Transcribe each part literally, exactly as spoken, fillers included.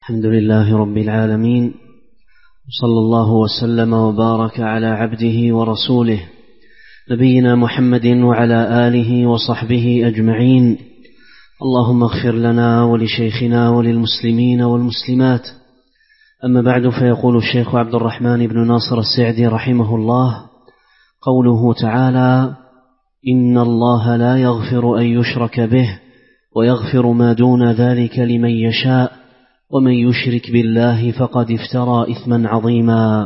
الحمد لله رب العالمين، صلى الله وسلم وبارك على عبده ورسوله نبينا محمد وعلى آله وصحبه أجمعين. اللهم اغفر لنا ولشيخنا وللمسلمين والمسلمات. أما بعد، فيقول الشيخ عبد الرحمن بن ناصر السعدي رحمه الله: قوله تعالى: إن الله لا يغفر أن يشرك به ويغفر ما دون ذلك لمن يشاء ومن يشرك بالله فقد افترى إثما عظيما.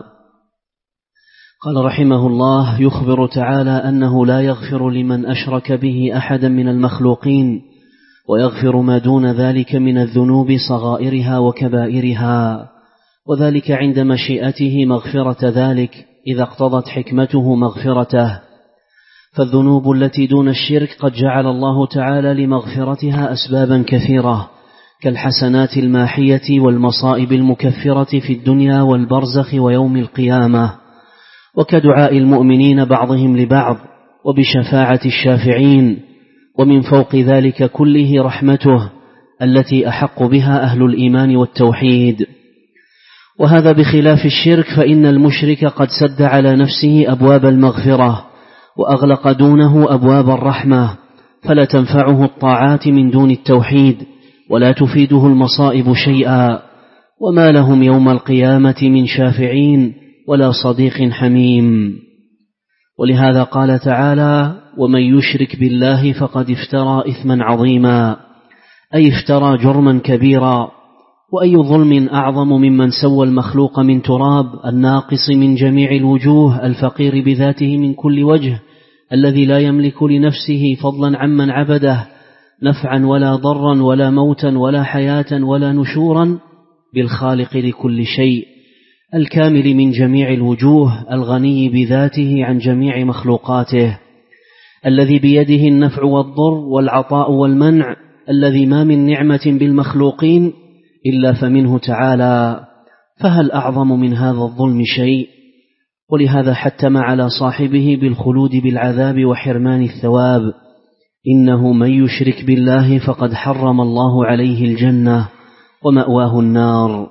قال رحمه الله: يخبر تعالى أنه لا يغفر لمن أشرك به أحدا من المخلوقين، ويغفر ما دون ذلك من الذنوب صغائرها وكبائرها، وذلك عند مشيئته مغفرة ذلك إذا اقتضت حكمته مغفرته. فالذنوب التي دون الشرك قد جعل الله تعالى لمغفرتها أسبابا كثيرة، كالحسنات الماحية والمصائب المكفرة في الدنيا والبرزخ ويوم القيامة، وكدعاء المؤمنين بعضهم لبعض، وبشفاعة الشافعين، ومن فوق ذلك كله رحمته التي أحق بها أهل الإيمان والتوحيد. وهذا بخلاف الشرك، فإن المشرك قد سد على نفسه أبواب المغفرة وأغلق دونه أبواب الرحمة، فلا تنفعه الطاعات من دون التوحيد، ولا تفيده المصائب شيئا، وما لهم يوم القيامة من شافعين ولا صديق حميم. ولهذا قال تعالى: ومن يشرك بالله فقد افترى إثما عظيما، أي افترى جرما كبيرا. وأي ظلم أعظم ممن سوى المخلوق من تراب الناقص من جميع الوجوه الفقير بذاته من كل وجه، الذي لا يملك لنفسه فضلا عمن عبده نفعا ولا ضرا ولا موتا ولا حياة ولا نشورا، بالخالق لكل شيء الكامل من جميع الوجوه الغني بذاته عن جميع مخلوقاته، الذي بيده النفع والضر والعطاء والمنع، الذي ما من نعمة بالمخلوقين إلا فمنه تعالى. فهل أعظم من هذا الظلم شيء؟ ولهذا حتم على صاحبه بالخلود بالعذاب وحرمان الثواب: إنه من يشرك بالله فقد حرم الله عليه الجنة ومأواه النار.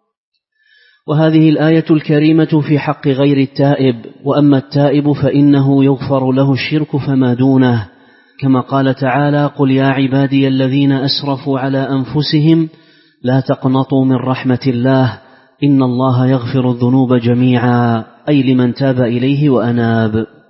وهذه الآية الكريمة في حق غير التائب، وأما التائب فإنه يغفر له الشرك فما دونه، كما قال تعالى: قل يا عبادي الذين أسرفوا على أنفسهم لا تقنطوا من رحمة الله إن الله يغفر الذنوب جميعا، أي لمن تاب إليه وأناب.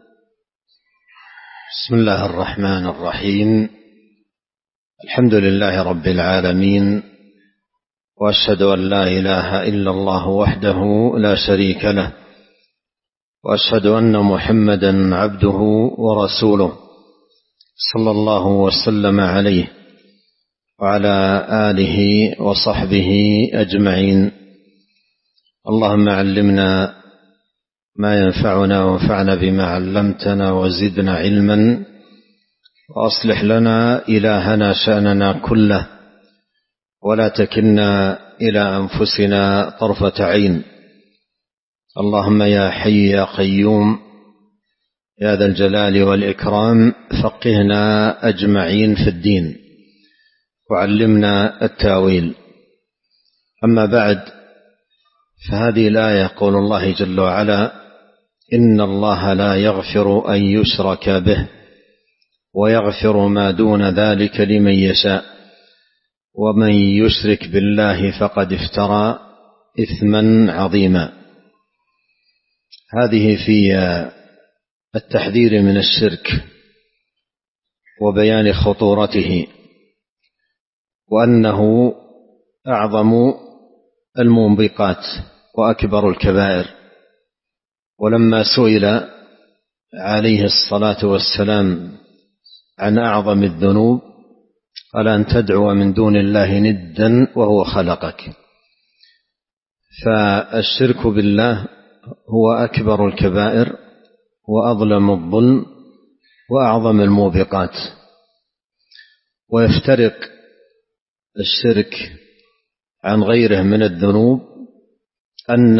بسم الله الرحمن الرحيم. الحمد لله رب العالمين، وأشهد أن لا إله إلا الله وحده لا شريك له، وأشهد أن محمدا عبده ورسوله صلى الله وسلم عليه وعلى آله وصحبه أجمعين. اللهم علمنا ما ينفعنا وانفعنا بما علمتنا وزدنا علما، وأصلح لنا إلهنا شأننا كله، ولا تكلنا إلى أنفسنا طرفة عين. اللهم يا حي يا قيوم يا ذا الجلال والإكرام فقهنا أجمعين في الدين وعلمنا التاويل. أما بعد، فهذه الآية قول الله جل وعلا: إن الله لا يغفر أن يشرك به ويغفر ما دون ذلك لمن يشاء ومن يشرك بالله فقد افترى إثما عظيما. هذه في التحذير من الشرك وبيان خطورته، وأنه أعظم الموبقات وأكبر الكبائر. ولما سئل عليه الصلاة والسلام عن أعظم الذنوب قال: أن تدعو من دون الله ندا وهو خلقك. فالشرك بالله هو أكبر الكبائر وأظلم الظلم وأعظم الموبقات. ويفترق الشرك عن غيره من الذنوب أن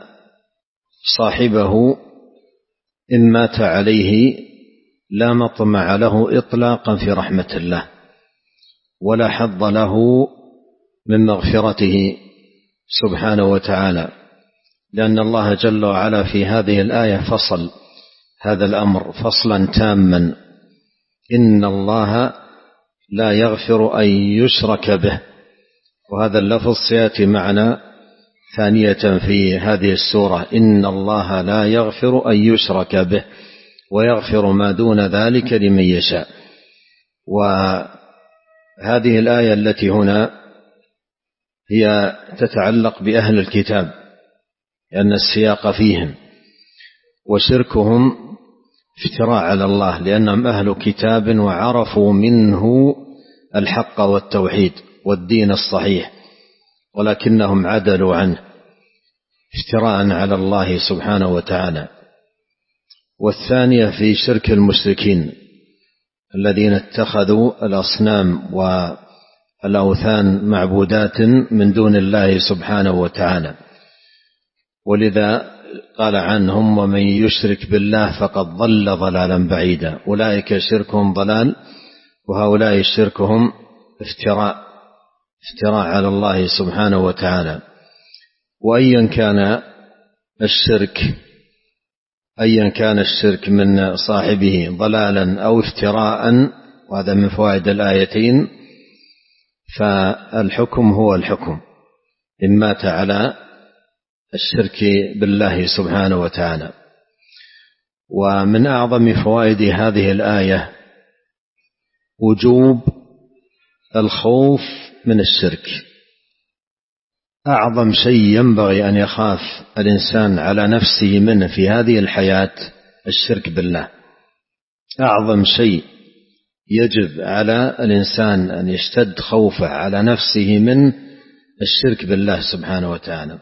صاحبه إن مات عليه لا مطمع له إطلاقا في رحمة الله، ولا حظ له من مغفرته سبحانه وتعالى، لأن الله جل وعلا في هذه الآية فصل هذا الأمر فصلا تاما: إن الله لا يغفر أن يشرك به. وهذا اللفظ سيأتي معنا ثانية في هذه السورة: إن الله لا يغفر أن يشرك به ويغفر ما دون ذلك لمن يشاء. وهذه الآية التي هنا هي تتعلق بأهل الكتاب، لأن السياق فيهم، وشركهم افتراء على الله، لأنهم أهل كتاب وعرفوا منه الحق والتوحيد والدين الصحيح، ولكنهم عدلوا عنه افتراء على الله سبحانه وتعالى. والثانية في شرك المشركين الذين اتخذوا الأصنام والأوثان معبودات من دون الله سبحانه وتعالى، ولذا قال عنهم: ومن يشرك بالله فقد ضل ضلالا بعيدا. أولئك شركهم ضلال، وهؤلاء شركهم افتراء افتراء على الله سبحانه وتعالى. وأيا كان الشرك أيا كان الشرك من صاحبه ضلالا أو افتراء، وهذا من فوائد الآيتين، فالحكم هو الحكم إن مات على الشرك بالله سبحانه وتعالى. ومن أعظم فوائد هذه الآية وجوب الخوف من الشرك. أعظم شيء ينبغي أن يخاف الإنسان على نفسه منه في هذه الحياة الشرك بالله. أعظم شيء يجب على الإنسان أن يشتد خوفه على نفسه من الشرك بالله سبحانه وتعالى،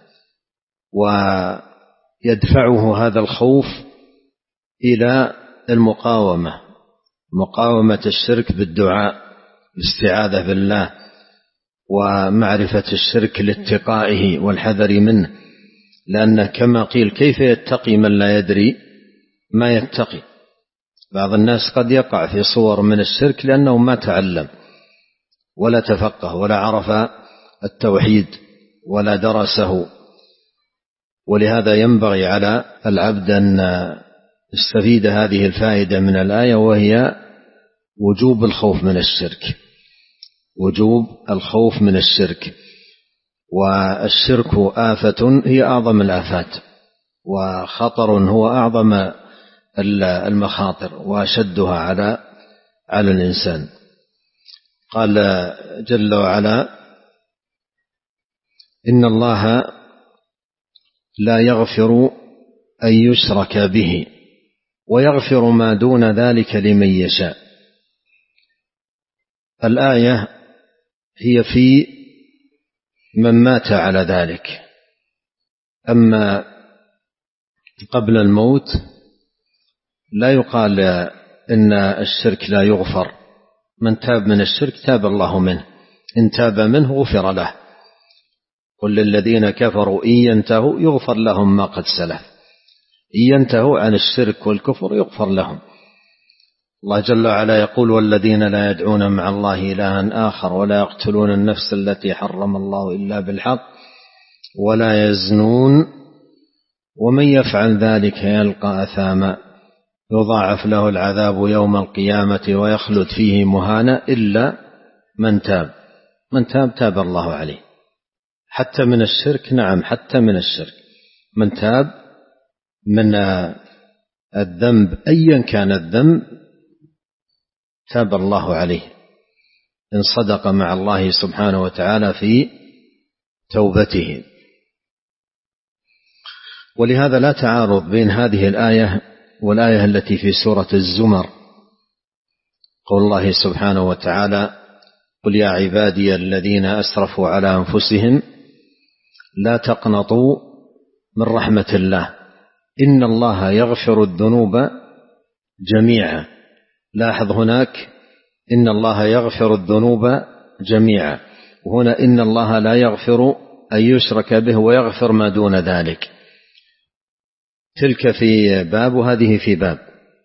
ويدفعه هذا الخوف إلى المقاومة، مقاومة الشرك بالدعاء، الاستعاذة بالله، ومعرفة الشرك لاتقائه والحذر منه. لأن كما قيل: كيف يتقي من لا يدري ما يتقي؟ بعض الناس قد يقع في صور من الشرك لأنه ما تعلم ولا تفقه ولا عرف التوحيد ولا درسه. ولهذا ينبغي على العبد أن يستفيد هذه الفائدة من الآية، وهي وجوب الخوف من الشرك، وجوب الخوف من الشرك. والشرك آفة هي أعظم الآفات، وخطر هو أعظم المخاطر وأشدها على على الإنسان. قال جل وعلا: إن الله لا يغفر أن يشرك به ويغفر ما دون ذلك لمن يشاء. الآية هي في من مات على ذلك، أما قبل الموت لا يقال إن الشرك لا يغفر. من تاب من الشرك تاب الله منه، إن تاب منه غفر له. قل للذين كفروا إن ينتهوا يغفر لهم ما قد سلف. إن ينتهوا عن الشرك والكفر يغفر لهم. الله جل وعلا يقول: والذين لا يدعون مع الله إلها آخر ولا يقتلون النفس التي حرم الله إلا بالحق ولا يزنون ومن يفعل ذلك يلقى أثاما يضاعف له العذاب يوم القيامة ويخلد فيه مهانا إلا من تاب. من تاب تاب الله عليه، حتى من الشرك. نعم، حتى من الشرك. من تاب من الذنب أيا كان الذنب تاب الله عليه إن صدق مع الله سبحانه وتعالى في توبته. ولهذا لا تعارض بين هذه الآية والآية التي في سورة الزمر، قول الله سبحانه وتعالى: قل يا عبادي الذين أسرفوا على أنفسهم لا تقنطوا من رحمة الله إن الله يغفر الذنوب جميعا. لاحظ هناك: إن الله يغفر الذنوب جميعا، وهنا إن الله لا يغفر أن يشرك به ويغفر ما دون ذلك. تلك في باب وهذه في باب.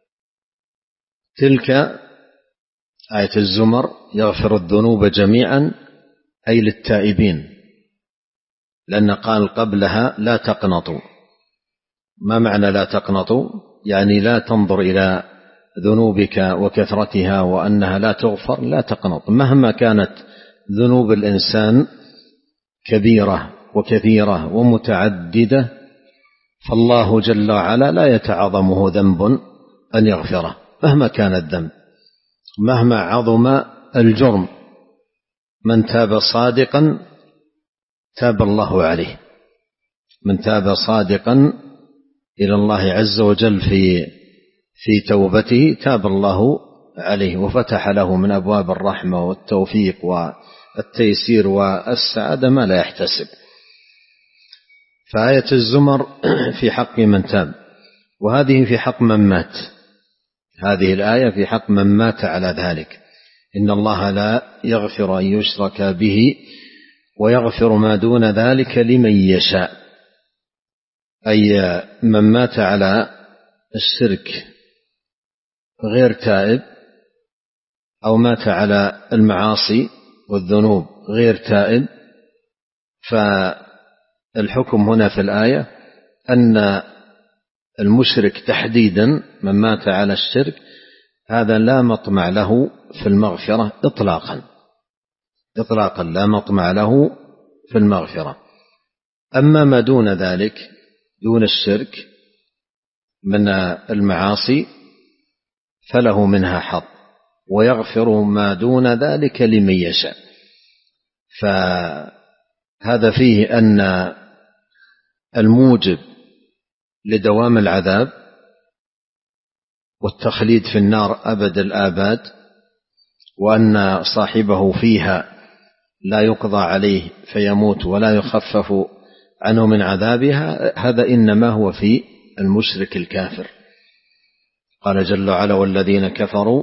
تلك آية الزمر يغفر الذنوب جميعا أي للتائبين، لأن قال قبلها لا تقنطوا. ما معنى لا تقنطوا؟ يعني لا تنظر إلى ذنوبك وكثرتها وأنها لا تغفر، لا تقنط مهما كانت ذنوب الإنسان كبيرة وكثيرة ومتعددة، فالله جل وعلا لا يتعظمه ذنب أن يغفره مهما كان الذنب، مهما عظم الجرم. من تاب صادقا تاب الله عليه، من تاب صادقا إلى الله عز وجل في في توبته تاب الله عليه وفتح له من أبواب الرحمة والتوفيق والتيسير والسعادة ما لا يحتسب. فآية الزمر في حق من تاب، وهذه في حق من مات. هذه الآية في حق من مات على ذلك. إن الله لا يغفر أن يشرك به ويغفر ما دون ذلك لمن يشاء، أي من مات على الشرك غير تائب، أو مات على المعاصي والذنوب غير تائب، فالحكم هنا في الآية أن المشرك تحديدا من مات على الشرك هذا لا مطمع له في المغفرة إطلاقا إطلاقا لا مطمع له في المغفرة. أما ما دون ذلك دون الشرك من المعاصي فله منها حظ، ويغفر ما دون ذلك لمن يشاء. فهذا فيه أن الموجب لدوام العذاب والتخليد في النار أبد الآباد، وأن صاحبه فيها لا يقضى عليه فيموت ولا يخفف عنه من عذابها، هذا إنما هو في المشرك الكافر. قال جل وعلا والذين كفروا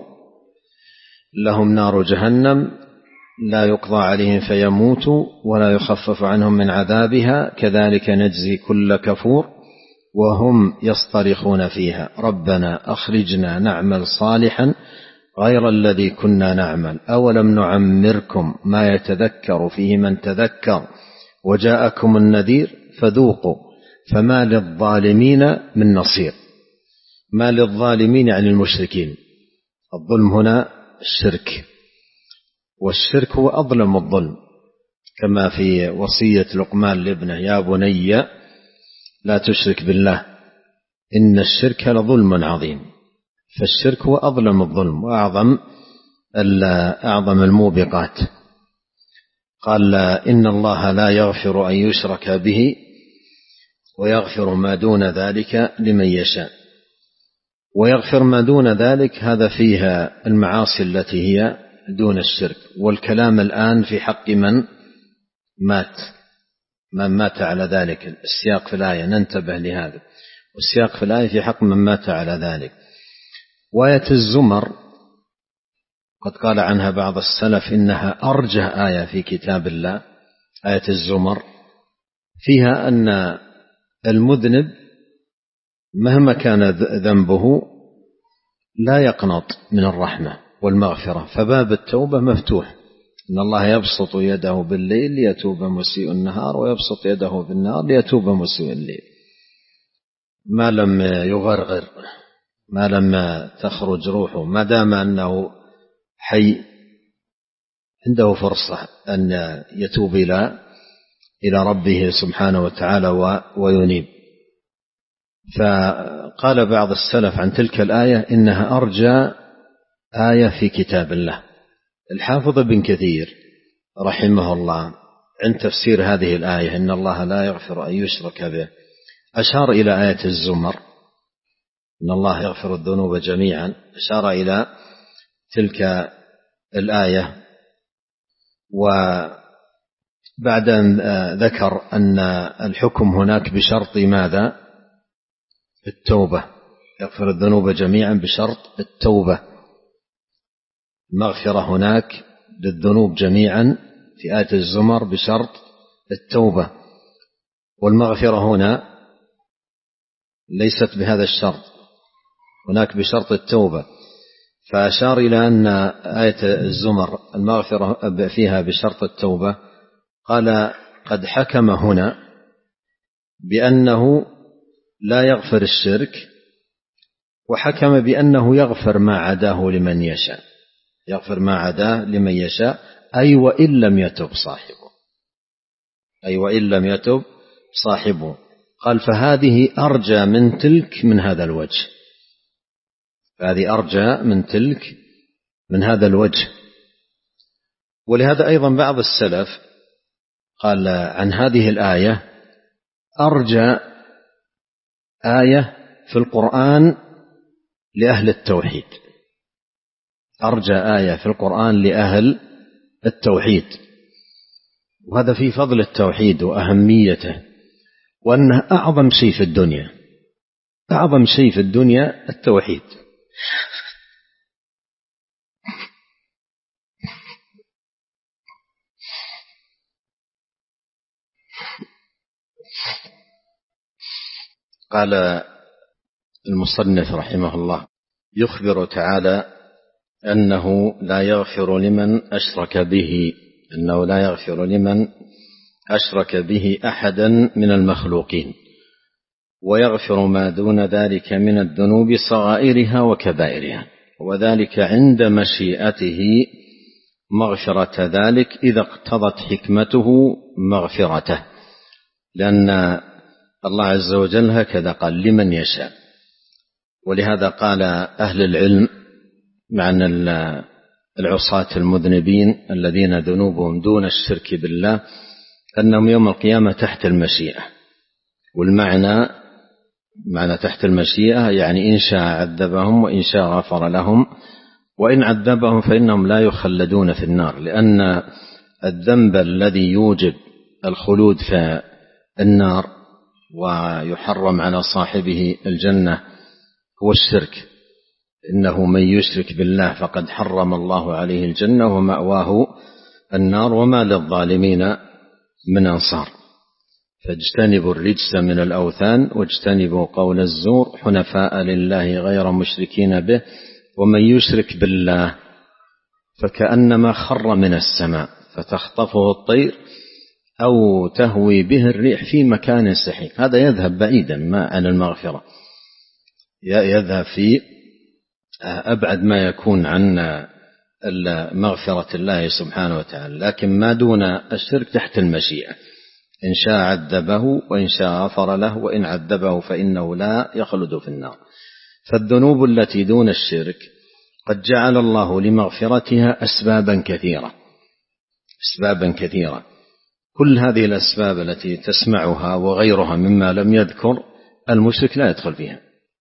لهم نار جهنم لا يقضى عليهم فيموتوا ولا يخفف عنهم من عذابها كذلك نجزي كل كفور وهم يصطرخون فيها ربنا أخرجنا نعمل صالحا غير الذي كنا نعمل أولم نعمركم ما يتذكر فيه من تذكر وجاءكم النذير فذوقوا فما للظالمين من نصير. ما للظالمين يعني المشركين. الظلم هنا الشرك، والشرك هو أظلم الظلم، كما في وصية لقمان لابنه يا بني لا تشرك بالله إن الشرك لظلم عظيم. فالشرك هو أظلم الظلم وأعظم أعظم الموبقات. قال إن الله لا يغفر أن يشرك به ويغفر ما دون ذلك لمن يشاء. ويغفر ما دون ذلك هذا فيها المعاصي التي هي دون الشرك. والكلام الآن في حق من مات من مات على ذلك. السياق في الآية ننتبه لهذا، والسياق في الآية في حق من مات على ذلك. وآية الزمر قد قال عنها بعض السلف إنها أرجح آية في كتاب الله. آية الزمر فيها أن المذنب مهما كان ذنبه لا يقنط من الرحمة والمغفرة، فباب التوبة مفتوح. إن الله يبسط يده بالليل ليتوب مسيء النهار ويبسط يده بالنهار ليتوب مسيء الليل، ما لم يغرغر، ما لم تخرج روحه، ما دام أنه حي عنده فرصة أن يتوب إلى إلى ربه سبحانه وتعالى وينيب. فقال بعض السلف عن تلك الآية إنها أرجى آية في كتاب الله. الحافظ ابن كثير رحمه الله عند تفسير هذه الآية إن الله لا يغفر أن يشرك به أشار إلى آية الزمر إن الله يغفر الذنوب جميعا، أشار إلى تلك الآية. وبعد أن ذكر أن الحكم هناك بشرط ماذا؟ التوبة. يغفر الذنوب جميعا بشرط التوبة. المغفرة هناك للذنوب جميعا في آية الزمر بشرط التوبة، والمغفرة هنا ليست بهذا الشرط، هناك بشرط التوبة. فأشار إلى أن آية الزمر المغفرة فيها بشرط التوبة. قال قد حكم هنا بأنه لا يغفر الشرك، وحكم بأنه يغفر ما عداه لمن يشاء، يغفر ما عداه لمن يشاء، أي وإن لم يتب صاحبه، أي وإن لم يتب صاحبه. قال فهذه أرجى من تلك من هذا الوجه، هذه أرجى من تلك من هذا الوجه. ولهذا أيضا بعض السلف قال عن هذه الآية أرجى آية في القرآن لأهل التوحيد، أرجى آية في القرآن لأهل التوحيد، وهذا في فضل التوحيد وأهميته، وأنه أعظم شيء في الدنيا، أعظم شيء في الدنيا التوحيد. قال المصنف رحمه الله يخبر تعالى أنه لا يغفر لمن أشرك به، أنه لا يغفر لمن أشرك به أحدا من المخلوقين، ويغفر ما دون ذلك من الذنوب صغائرها وكبائرها، وذلك عند مشيئته مغفرة ذلك إذا اقتضت حكمته مغفرته، لأن الله عز وجل هكذا قال لمن يشاء. ولهذا قال أهل العلم معنى العصاة المذنبين الذين ذنوبهم دون الشرك بالله أنهم يوم القيامة تحت المشيئة، والمعنى معنى تحت المشيئة يعني إن شاء عذبهم وإن شاء غفر لهم، وإن عذبهم فإنهم لا يخلدون في النار، لأن الذنب الذي يوجب الخلود في النار ويحرم على صاحبه الجنة هو الشرك، إنه من يشرك بالله فقد حرم الله عليه الجنة ومأواه النار وما للظالمين من أنصار. فاجتنبوا الرجس من الأوثان واجتنبوا قول الزور حنفاء لله غير مشركين به، ومن يشرك بالله فكأنما خر من السماء فتخطفه الطير أو تهوي به الريح في مكان سحيق. هذا يذهب بعيدا ما عن المغفرة، يذهب في أبعد ما يكون عن مغفرة الله سبحانه وتعالى، لكن ما دون الشرك تحت المشيئة، إن شاء عذبه وإن شاء غفر له، وإن عذبه فإنه لا يخلد في النار. فالذنوب التي دون الشرك قد جعل الله لمغفرتها أسبابا كثيرة، أسبابا كثيرة، كل هذه الأسباب التي تسمعها وغيرها مما لم يذكر المشرك لا يدخل فيها،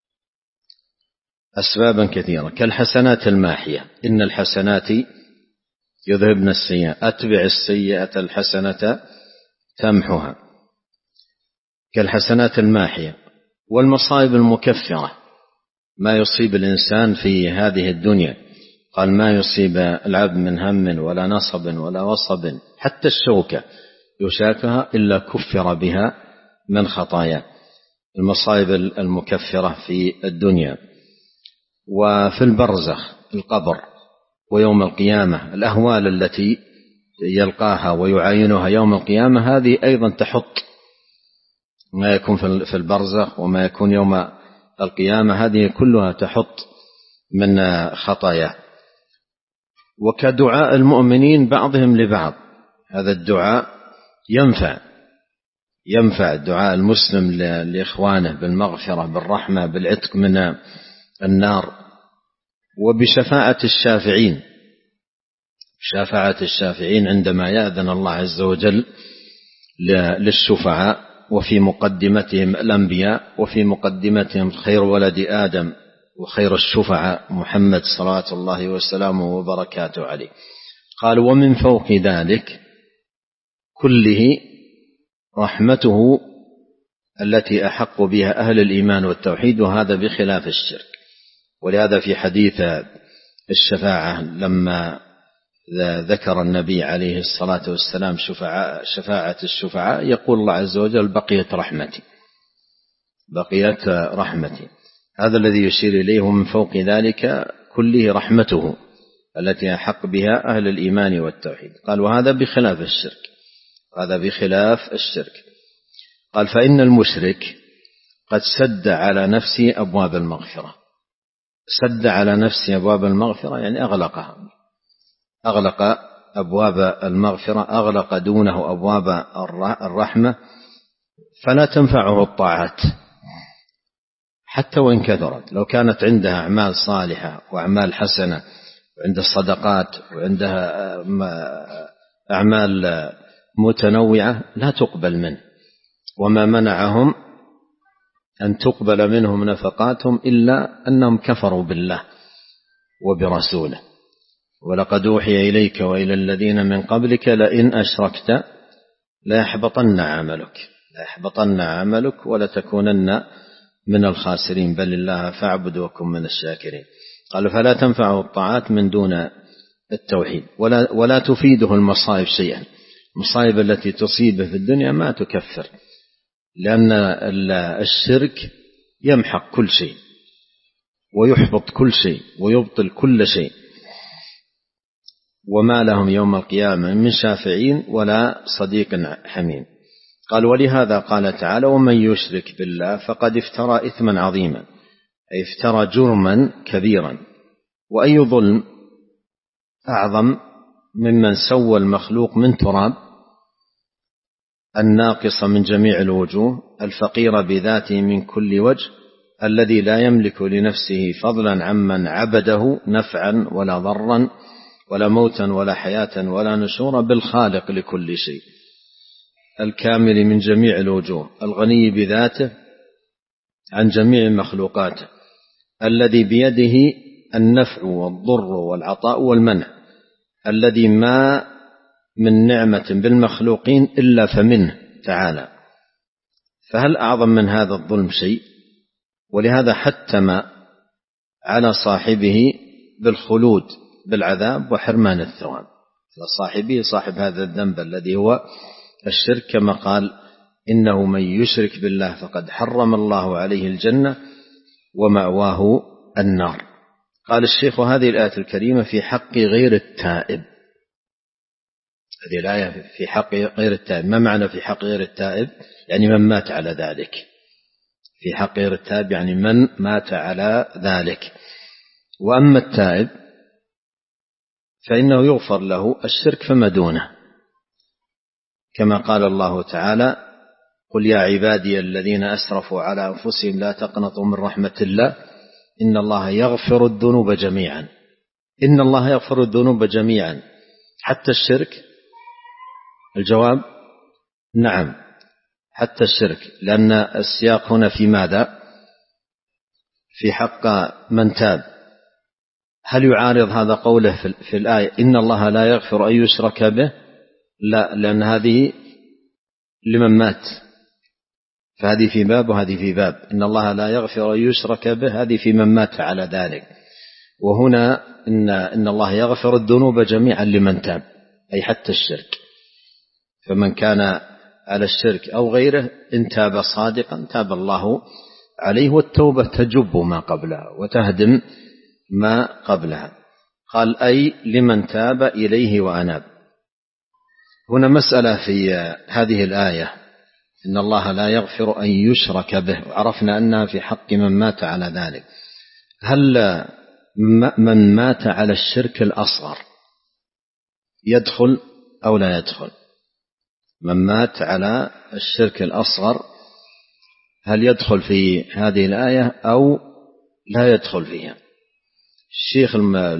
أسبابا كثيرة كالحسنات الماحية، إن الحسنات يذهبن السيئات، أتبع السيئة الحسنة تمحها، كالحسنات الماحية. والمصائب المكفرة ما يصيب الإنسان في هذه الدنيا، قال ما يصيب العبد من هم ولا نصب ولا وصب حتى الشوكة يشاكها إلا كفر بها من خطايا، المصائب المكفرة في الدنيا. وفي البرزخ القبر ويوم القيامة الأهوال التي يلقاها ويعاينها يوم القيامة، هذه أيضا تحط ما يكون في البرزخ وما يكون يوم القيامة، هذه كلها تحط من خطايا. وكدعاء المؤمنين بعضهم لبعض، هذا الدعاء ينفع ينفع دعاء المسلم لإخوانه بالمغفرة بالرحمة بالعتق من النار. وبشفاعة الشافعين، شفاعة الشافعين عندما يأذن الله عز وجل للشفعاء، وفي مقدمتهم الأنبياء، وفي مقدمتهم خير ولد آدم وخير الشفعاء محمد صلوات الله وسلامه وبركاته عليه. قال ومن فوق ذلك كله رحمته التي أحق بها أهل الإيمان والتوحيد، وهذا بخلاف الشرك. ولهذا في حديث الشفاعة لما ذكر النبي عليه الصلاة والسلام شفاعة, شفاعة الشفعاء يقول الله عز وجل بقيت رحمتي، بقيت رحمتي، هذا الذي يشير إليه. ومن فوق ذلك كله رحمته التي أحق بها أهل الإيمان والتوحيد. قال وهذا بخلاف الشرك، هذا بخلاف الشرك. قال فإن المشرك قد سد على نفسه أبواب المغفرة. سد على نفسه أبواب المغفرة يعني أغلقها، أغلق أبواب المغفرة، أغلق دونه أبواب الرحمة، فلا تنفعه الطاعات حتى وإن كثرت. لو كانت عندها أعمال صالحة وأعمال حسنة وعندها صدقات وعندها أعمال متنوعة لا تقبل منه. وما منعهم أن تقبل منهم نفقاتهم إلا أنهم كفروا بالله وبرسوله. ولقد أوحي إليك وإلى الذين من قبلك لئن أشركت ليحبطن عملك ليحبطن عملك ولتكونن من الخاسرين بل الله فاعبد وكن من الشاكرين. قال فلا تنفعه الطاعات من دون التوحيد، ولا, ولا تفيده المصائب شيئا. المصائب التي تصيبه في الدنيا ما تكفر، لأن الشرك يمحق كل شيء ويحبط كل شيء ويبطل كل شيء، وما لهم يوم القيامة من شافعين ولا صديق حميم. قال ولهذا قال تعالى ومن يشرك بالله فقد افترى إثما عظيما، أي افترى جرما كبيرا. وأي ظلم أعظم ممن سوى المخلوق من تراب الناقص من جميع الوجوه الفقير بذاته من كل وجه الذي لا يملك لنفسه فضلا عمن عبده نفعا ولا ضرا ولا موتا ولا حياة ولا نشورا بالخالق لكل شيء الكامل من جميع الوجوه الغني بذاته عن جميع مخلوقاته الذي بيده النفع والضر والعطاء والمنع الذي ما من نعمة بالمخلوقين إلا فمنه تعالى. فهل أعظم من هذا الظلم شيء؟ ولهذا حتم على صاحبه بالخلود بالعذاب وحرمان الثواب، صاحبه صاحب هذا الذنب الذي هو الشرك، كما قال إنه من يشرك بالله فقد حرم الله عليه الجنة ومأواه النار. قال الشيخ هذه الآية الكريمة في حق غير التائب. هذه الآية في حق غير التائب. ما معنى في حق غير التائب؟ يعني من مات على ذلك. في حق غير التائب يعني من مات على ذلك. وأما التائب فإنه يغفر له الشرك فما دونه، كما قال الله تعالى قل يا عبادي الذين أسرفوا على أنفسهم لا تقنطوا من رحمة الله إن الله يغفر الذنوب جميعا. إن الله يغفر الذنوب جميعا حتى الشرك. الجواب نعم حتى الشرك، لأن السياق هنا في ماذا؟ في حق من تاب. هل يعارض هذا قوله في الآية إن الله لا يغفر أن يشرك به؟ لا، لأن هذه لمن مات، فهذه في باب وهذه في باب. إن الله لا يغفر أن يشرك به هذه في من مات على ذلك. وهنا إن, إن الله يغفر الذنوب جميعا لمن تاب، أي حتى الشرك. فمن كان على الشرك أو غيره إن تاب صادقا تاب الله عليه، والتوبة تجب ما قبلها وتهدم ما قبلها. قال أي لمن تاب إليه وأناب. هنا مسألة في هذه الآية إن الله لا يغفر أن يشرك به، وعرفنا أنها في حق من مات على ذلك. هل من مات على الشرك الأصغر يدخل أو لا يدخل؟ من مات على الشرك الأصغر هل يدخل في هذه الآية أو لا يدخل فيها؟ الشيخ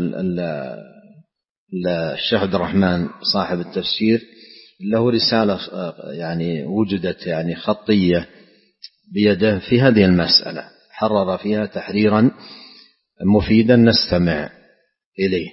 الشيخ عبد الرحمن صاحب التفسير له رسالة يعني وجدت يعني خطية بيده في هذه المسألة، حرر فيها تحريرا مفيدا نستمع إليه.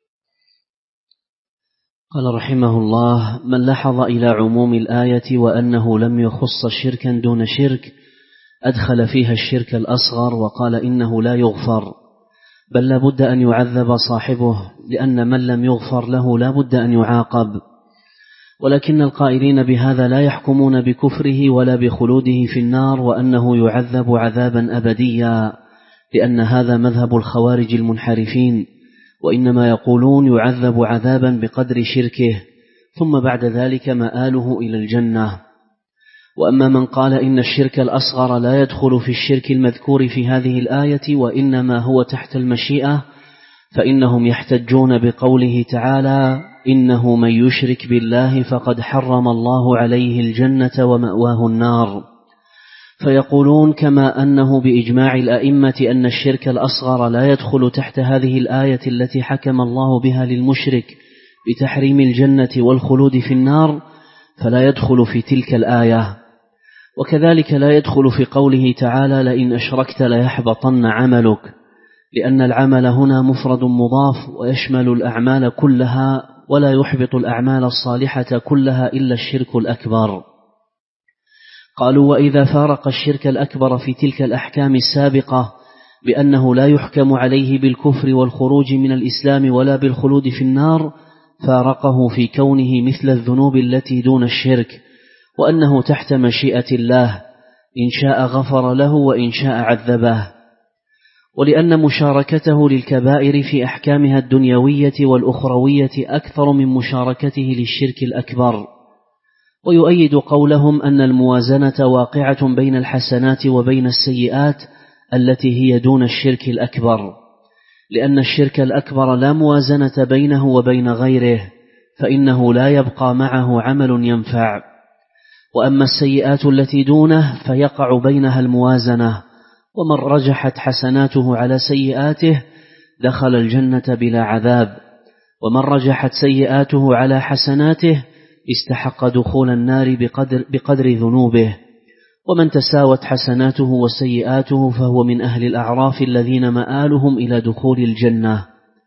قال رحمه الله: من لحظ إلى عموم الآية وأنه لم يخص شركا دون شرك أدخل فيها الشرك الأصغر وقال إنه لا يغفر، بل لا بد أن يعذب صاحبه، لأن من لم يغفر له لا بد أن يعاقب. ولكن القائلين بهذا لا يحكمون بكفره ولا بخلوده في النار وأنه يعذب عذابا أبديا، لأن هذا مذهب الخوارج المنحرفين، وإنما يقولون يعذب عذابا بقدر شركه، ثم بعد ذلك مآله إلى الجنة. وأما من قال إن الشرك الأصغر لا يدخل في الشرك المذكور في هذه الآية وإنما هو تحت المشيئة، فإنهم يحتجون بقوله تعالى: إنه من يشرك بالله فقد حرم الله عليه الجنة ومأواه النار، فيقولون كما أنه بإجماع الأئمة أن الشرك الأصغر لا يدخل تحت هذه الآية التي حكم الله بها للمشرك بتحريم الجنة والخلود في النار، فلا يدخل في تلك الآية. وكذلك لا يدخل في قوله تعالى: لئن أشركت ليحبطن عملك، لأن العمل هنا مفرد مضاف ويشمل الأعمال كلها، ولا يحبط الأعمال الصالحة كلها إلا الشرك الأكبر. قالوا: وإذا فارق الشرك الأكبر في تلك الأحكام السابقة بأنه لا يحكم عليه بالكفر والخروج من الإسلام ولا بالخلود في النار، فارقه في كونه مثل الذنوب التي دون الشرك، وأنه تحت مشيئة الله، إن شاء غفر له وإن شاء عذبه. ولأن مشاركته للكبائر في أحكامها الدنيوية والأخروية أكثر من مشاركته للشرك الأكبر. ويؤيد قولهم أن الموازنة واقعة بين الحسنات وبين السيئات التي هي دون الشرك الأكبر، لأن الشرك الأكبر لا موازنة بينه وبين غيره، فإنه لا يبقى معه عمل ينفع. وأما السيئات التي دونه فيقع بينها الموازنة، ومن رجحت حسناته على سيئاته دخل الجنة بلا عذاب، ومن رجحت سيئاته على حسناته استحق دخول النار بقدر, بقدر ذنوبه. ومن تساوت حسناته وسيئاته فهو من أهل الأعراف الذين مآلهم إلى دخول الجنة.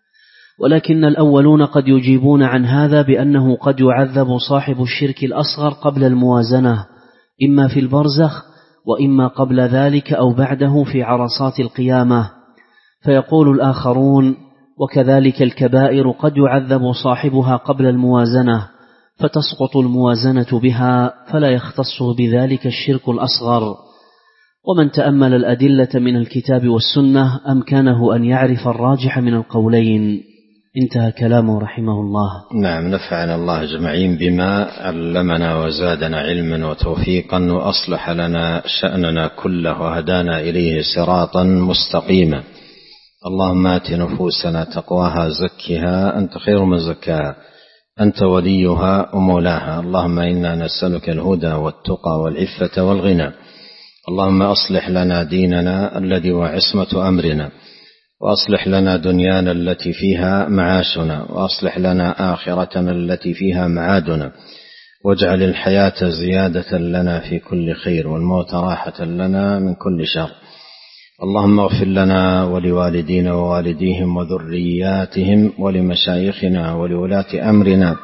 ولكن الأولون قد يجيبون عن هذا بأنه قد يعذب صاحب الشرك الأصغر قبل الموازنة، إما في البرزخ وإما قبل ذلك أو بعده في عرصات القيامة. فيقول الآخرون: وكذلك الكبائر قد يعذب صاحبها قبل الموازنة، فتسقط الموازنة بها، فلا يختص بذلك الشرك الأصغر. ومن تأمل الأدلة من الكتاب والسنة أمكنه أن يعرف الراجح من القولين. انتهى كلامه رحمه الله. نعم، نفعنا الله أجمعين بما علمنا وزادنا علما وتوفيقا وأصلح لنا شأننا كله وهدانا إليه صراطا مستقيما. اللهم آت نفوسنا تقواها زكها أنت خير من زكاها أنت وليها ومولاها. اللهم إنا نسألك الهدى والتقى والعفة والغنى. اللهم أصلح لنا ديننا الذي هو عصمة أمرنا، وأصلح لنا دنيانا التي فيها معاشنا، وأصلح لنا آخرتنا التي فيها معادنا، واجعل الحياة زيادة لنا في كل خير والموت راحة لنا من كل شر. اللهم اغفر لنا ولوالدينا ووالديهم وذرياتهم ولمشايخنا ولولاة أمرنا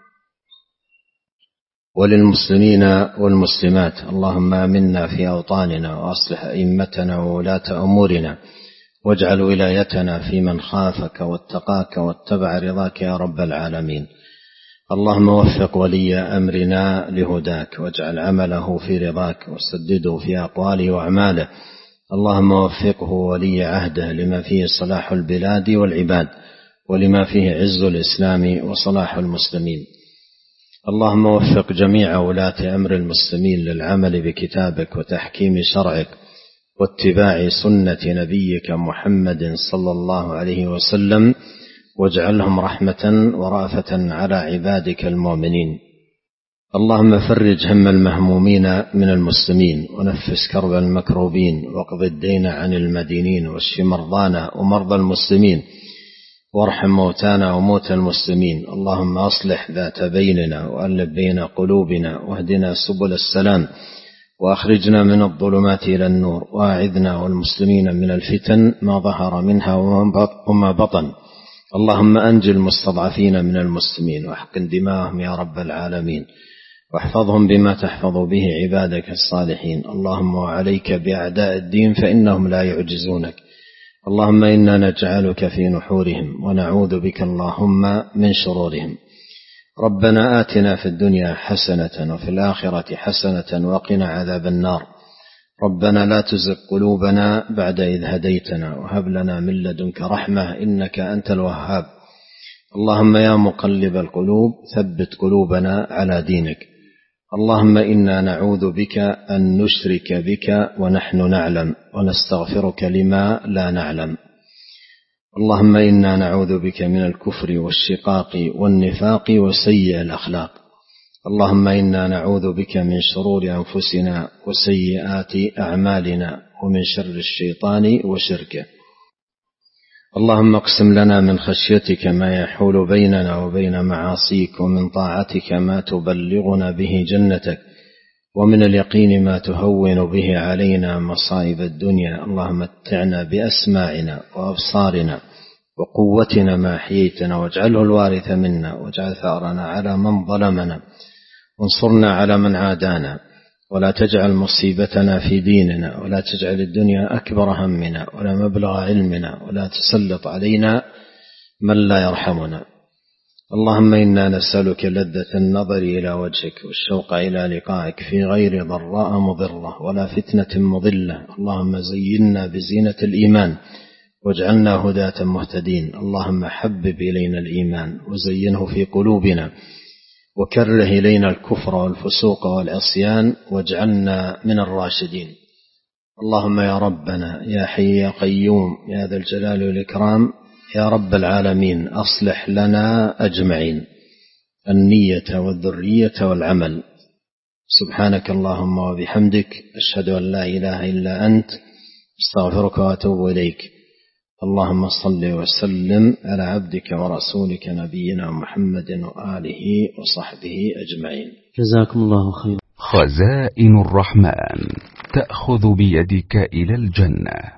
وللمسلمين والمسلمات. اللهم آمنا في أوطاننا وأصلح أئمتنا وولاة أمورنا، واجعل ولايتنا في من خافك واتقاك واتبع رضاك يا رب العالمين. اللهم وفق ولي أمرنا لهداك، واجعل عمله في رضاك، وسدده في أقواله وأعماله. اللهم وفقه ولي عهده لما فيه صلاح البلاد والعباد، ولما فيه عز الإسلام وصلاح المسلمين. اللهم وفق جميع ولاة أمر المسلمين للعمل بكتابك وتحكيم شرعك واتباع سنة نبيك محمد صلى الله عليه وسلم، واجعلهم رحمة ورأفة على عبادك المؤمنين. اللهم فرج هم المهمومين من المسلمين، ونفس كرب المكروبين، واقض الدين عن المدينين، واشف مرضانا ومرضى المسلمين، وارحم موتانا وموتى المسلمين. اللهم أصلح ذات بيننا وألف بين قلوبنا، واهدنا سبل السلام، وأخرجنا من الظلمات إلى النور، وأعذنا والمسلمين من الفتن ما ظهر منها وما بطن. اللهم أنج المستضعفين من المسلمين، واحقن دماءهم يا رب العالمين، واحفظهم بما تحفظ به عبادك الصالحين. اللهم وعليك بأعداء الدين فإنهم لا يعجزونك. اللهم إنا نجعلك في نحورهم، ونعوذ بك اللهم من شرورهم. ربنا آتنا في الدنيا حسنة وفي الآخرة حسنة وقنا عذاب النار. ربنا لا تزغ قلوبنا بعد إذ هديتنا، وهب لنا من لدنك رحمة إنك أنت الوهاب. اللهم يا مقلب القلوب ثبت قلوبنا على دينك. اللهم إنا نعوذ بك أن نشرك بك ونحن نعلم ونستغفرك لما لا نعلم. اللهم إنا نعوذ بك من الكفر والشقاق والنفاق وسيء الأخلاق. اللهم إنا نعوذ بك من شرور أنفسنا وسيئات أعمالنا ومن شر الشيطان وشركه. اللهم اقسم لنا من خشيتك ما يحول بيننا وبين معاصيك، ومن طاعتك ما تبلغنا به جنتك، ومن اليقين ما تهون به علينا مصائب الدنيا. اللهم متعنا بأسماعنا وأبصارنا وقوتنا ما أحييتنا، واجعله الوارث منا، واجعل ثأرنا على من ظلمنا، وانصرنا على من عادانا، ولا تجعل مصيبتنا في ديننا، ولا تجعل الدنيا أكبر همنا ولا مبلغ علمنا، ولا تسلط علينا من لا يرحمنا. اللهم إنا نسألك لذة النظر إلى وجهك والشوق إلى لقائك في غير ضراء مضرة ولا فتنة مضلة. اللهم زينا بزينة الإيمان واجعلنا هداة مهتدين. اللهم حبب إلينا الإيمان وزينه في قلوبنا، وكره إلينا الكفر والفسوق والعصيان واجعلنا من الراشدين. اللهم يا ربنا يا حي يا قيوم يا ذا الجلال والإكرام يا رب العالمين، أصلح لنا أجمعين النية والذرية والعمل. سبحانك اللهم وبحمدك، أشهد أن لا إله إلا أنت، استغفرك وأتوب إليك. اللهم صل وسلم على عبدك ورسولك نبينا محمد وآله وصحبه أجمعين. جزاكم الله خيرا. خزائن الرحمن تأخذ بيدك إلى الجنة.